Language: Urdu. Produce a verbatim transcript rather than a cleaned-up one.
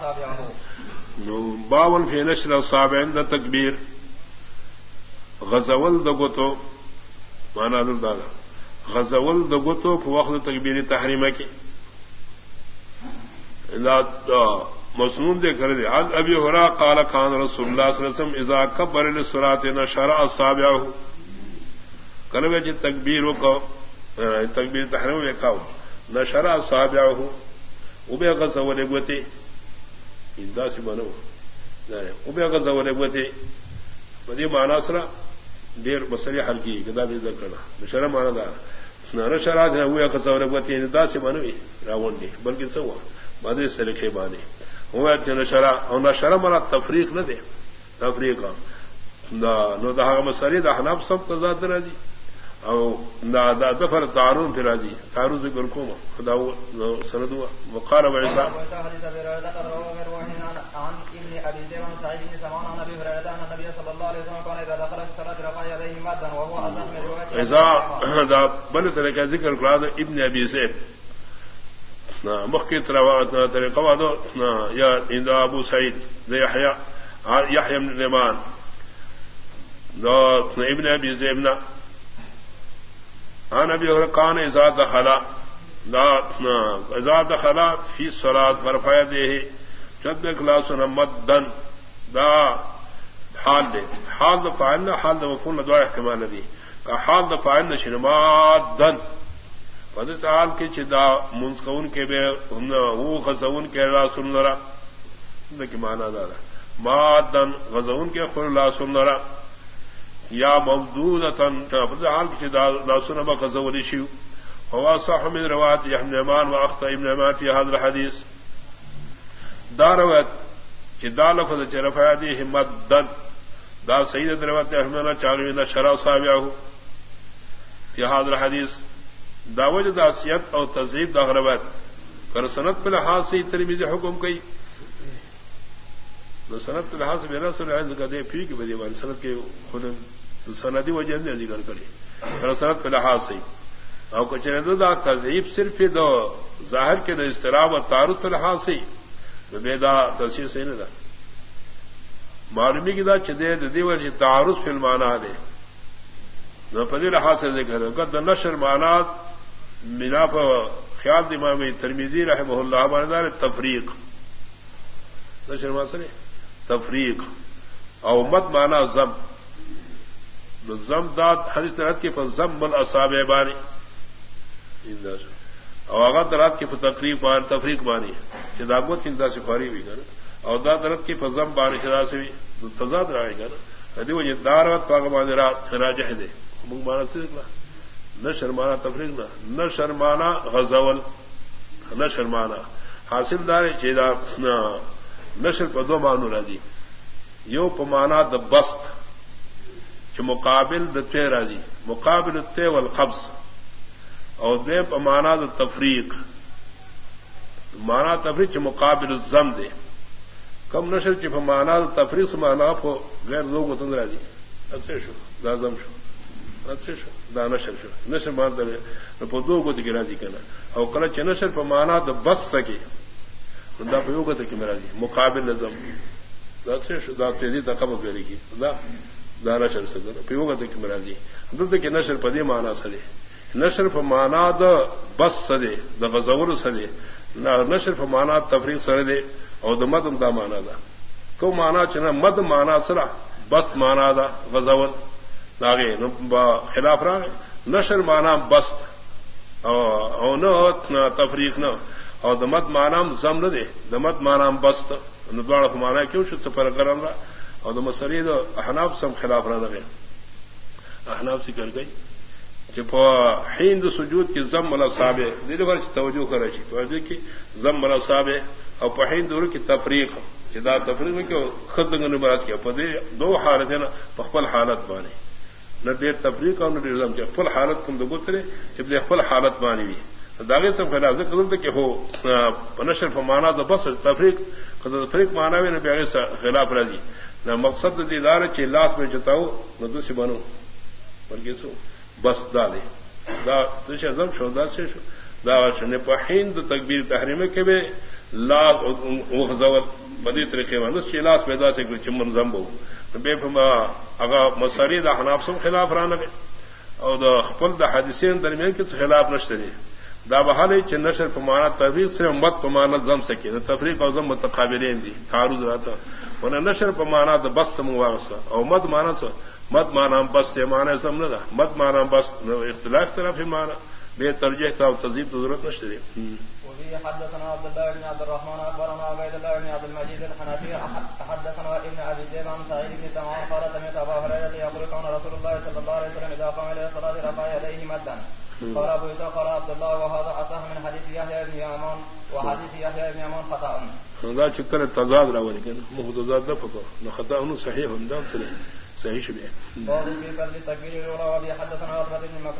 باون فی نشر اصابع عند تکبیر غزول دگوتو مانا دل دادا غزول دگوتو فی وقت تکبیر تحریمہ کی مسنون دے کر دے عن ابی ہریرہ قال کان رسول اللہ صلی اللہ علیہ وسلم اذا کبر للصلاۃ نشر اصابعه کلمہ کی تکبیر کو تکبیر تحریم میں کہو نشر اصابعه وبے غزول دگوتے اندا سے بنو وبے غزول دگوتے بدی معنی سرا دیر مسئلہ حل کی کتاب ذکر کرنا نشر معنی دا نشر اج ہوئے غزول دگوتے اندا سے بنو راون دی بلکہ سوا بعد سے لکھے بانے ہوا کہ نشرا اور نشرا مرا تفریق نہ دے تفریق نو دا مسری دا حناب سب تضاد راضی او دا دا دفر تعارض پھر راضی تعارض ذکر کو خدا سند وقال عیسیٰ عیسیٰ دا بل طریقہ ذکر کرا دا ابن ابی زیب مخی طریقہ وادو یا عند ابو سعید یحییٰ یحییٰ بن نعمان ابن ابی زیبنا عن ابی ہریرہ کان اذا دخل اذا دخل فی الصلاۃ فرفع یدیہ جب اخلاص مدن دا حال دے حال دا فاعل حال دا مفعول دو احتمال دی کہ حال دا فاعل شنمادن فضل تعال کے چدا منسکون کے بے وہ غزون کے لا سن لرا کی معنی دارا مادن غزون کے خل لا سن لرا یا مبدودتن فضل حال کے چدا لا سن با غزون شیو ہوا صح من روایت ابن نعمان و اخطا ابن نعمان فی هذا الحدیث دا روایت چدا لفظ چرفا دی مدن دا سید روایت احمدنا چاغوی نہ شرع صاحبہ فی هذا الحدیث داوج داسیت اور تذیب دا غربت کر سنت پہ لحاظ سے ترمذی حکم کئی نو سنت پہ لحاظ سے میرا سر عز کا دے پھی کہ بدی مان سنت کے خود سندی وجہ نے ذکر کری کر سنت پہ لحاظ سے اور کچھ نے دا تذیب صرف دو ظاہر کے دو اضطراب اور تعارض پہ لحاظ سے بے دا تصحیح سے نہ دا معلومی کی دا چدے دی ور تعارض فی المعنی دے نو پدی لحاظ سے ذکر قد نشر معنات مینا پر خیال امام ترمذی رحمہ اللہ باندار تفریق نشر معنی تفریق او مد معنی ضم ضم داد حدیث رات کے پر ضم الاصابع بانی او اگر رات کے پر تقریب بان تفریق بانی چداغت اندا سے فاری بھی کر او داد رات کے پر ضم بانی شدا سے بھی تضاد رہے گا نا ادی وہ دارت پاک باندھ رات راجح دے مانا نہ شرمانا تفریق نہ شرمانا غزول نہ شرمانا حاصل دار چیدا نشر پدو مانو راضی یو پمانا د بست چ مقابل د تے راضی مقابل التے والقبض اور دے پمانا د تفریق مانا تفریق چ مقابل الضم دے کم نشر چ پمانا د تفریق مانا کو غیر لوگ تن راضی اچھے شو لازم شو دا نشر شو نشر مان دے پدو کو تی راضی کنا او کلا چ نشر پمانا د بس سکے دا پیوگا تک میرا جی مقابل نظم دا تیزی تقب پیری کی دا دا نشر سکر پیوگا تک میرا جی دلتا کہ نشر پدی مانا سدے نشر پا مانا دا بس سدے دا غزور سدے نشر پا مانا تفریق سدے او دا مدم دا مانا دا کو مانا چنا مد مانا سرا بست مانا دا غزور داغے خلاف را نشر مانا بست او نہ تفریق نہ اور دمت مانام زم نہ دے دمت مانام بست ندواڑ مانا کیوں شد سفر کرم رہا اور دم سرید احناب سم خلاف رہا لگے احناب سے کر گئی کہ ہند سجود کی زم ملا صاحب دل بھر توجہ کرے توجہ کی زم ملا صاحب اور پہند دور کی تفریق جدا تفریق میں کہ خود نمراج کیا پدے دو حالت ہے نا پخپل حالت مانی نہ دیر تفریق اور نہ دیر زم کے فل حالت تم دو گترے جب دے فل حالت مانی ہوئی داغے سب خلاف ذکر کہ ہو نشر فمانا تو بس تفریق تفریق مانا بھی نہ پیارے خلاف راضی نہ مقصد دیدار چھ لاس میں جتاؤ نہ دوسری بنو بلکہ سو بس دا دے دا تشے زم شو دا سے شو دا شنے پہند تکبیر تحریمہ کے بے لا وغزول بدی طریقے والے چلاس پیدا سے کوئی چمن زمبو بے فما اگا مساری دا حناف سم خلاف رانا گئے اور دا خپل دا حدیثین درمیان کے خلاف نشتری دا بحالی چ نشر پمانا تفریق سے مت پمانا زم سکی دا تفریق اور زم متقابلین دی تعارض رہتا انہیں نشر پمانا دا بست مواغسا اور مد مانا سا مد مانا بست مانا زم نہ مد مانا بست اختلاف طرف مانا بے ترجیح تا تزید ضرورت نشتری. حدثنا عبد الله بن عبد الرحمن اخبرنا عبيد الله بن عبد المجيد الحنفي حدثنا ابن ابي ذئب عن سعيد بن تمام قال سمعت ابا هريره يقول كان رسول الله صلى الله عليه وسلم اذا قام الى الصلاه رفع يديه مدا قال ابو اسحاق قال عبد الله وهذا اصح من حديث يحيى بن يعمر وحديث يحيى بن يعمر خطا. هذا شكر التضاد راولي كان متضاد دفقه خطا انه صحيح ده صحيح شبيه. قال في بل تكبير الاولى وبي حدثنا عبد بن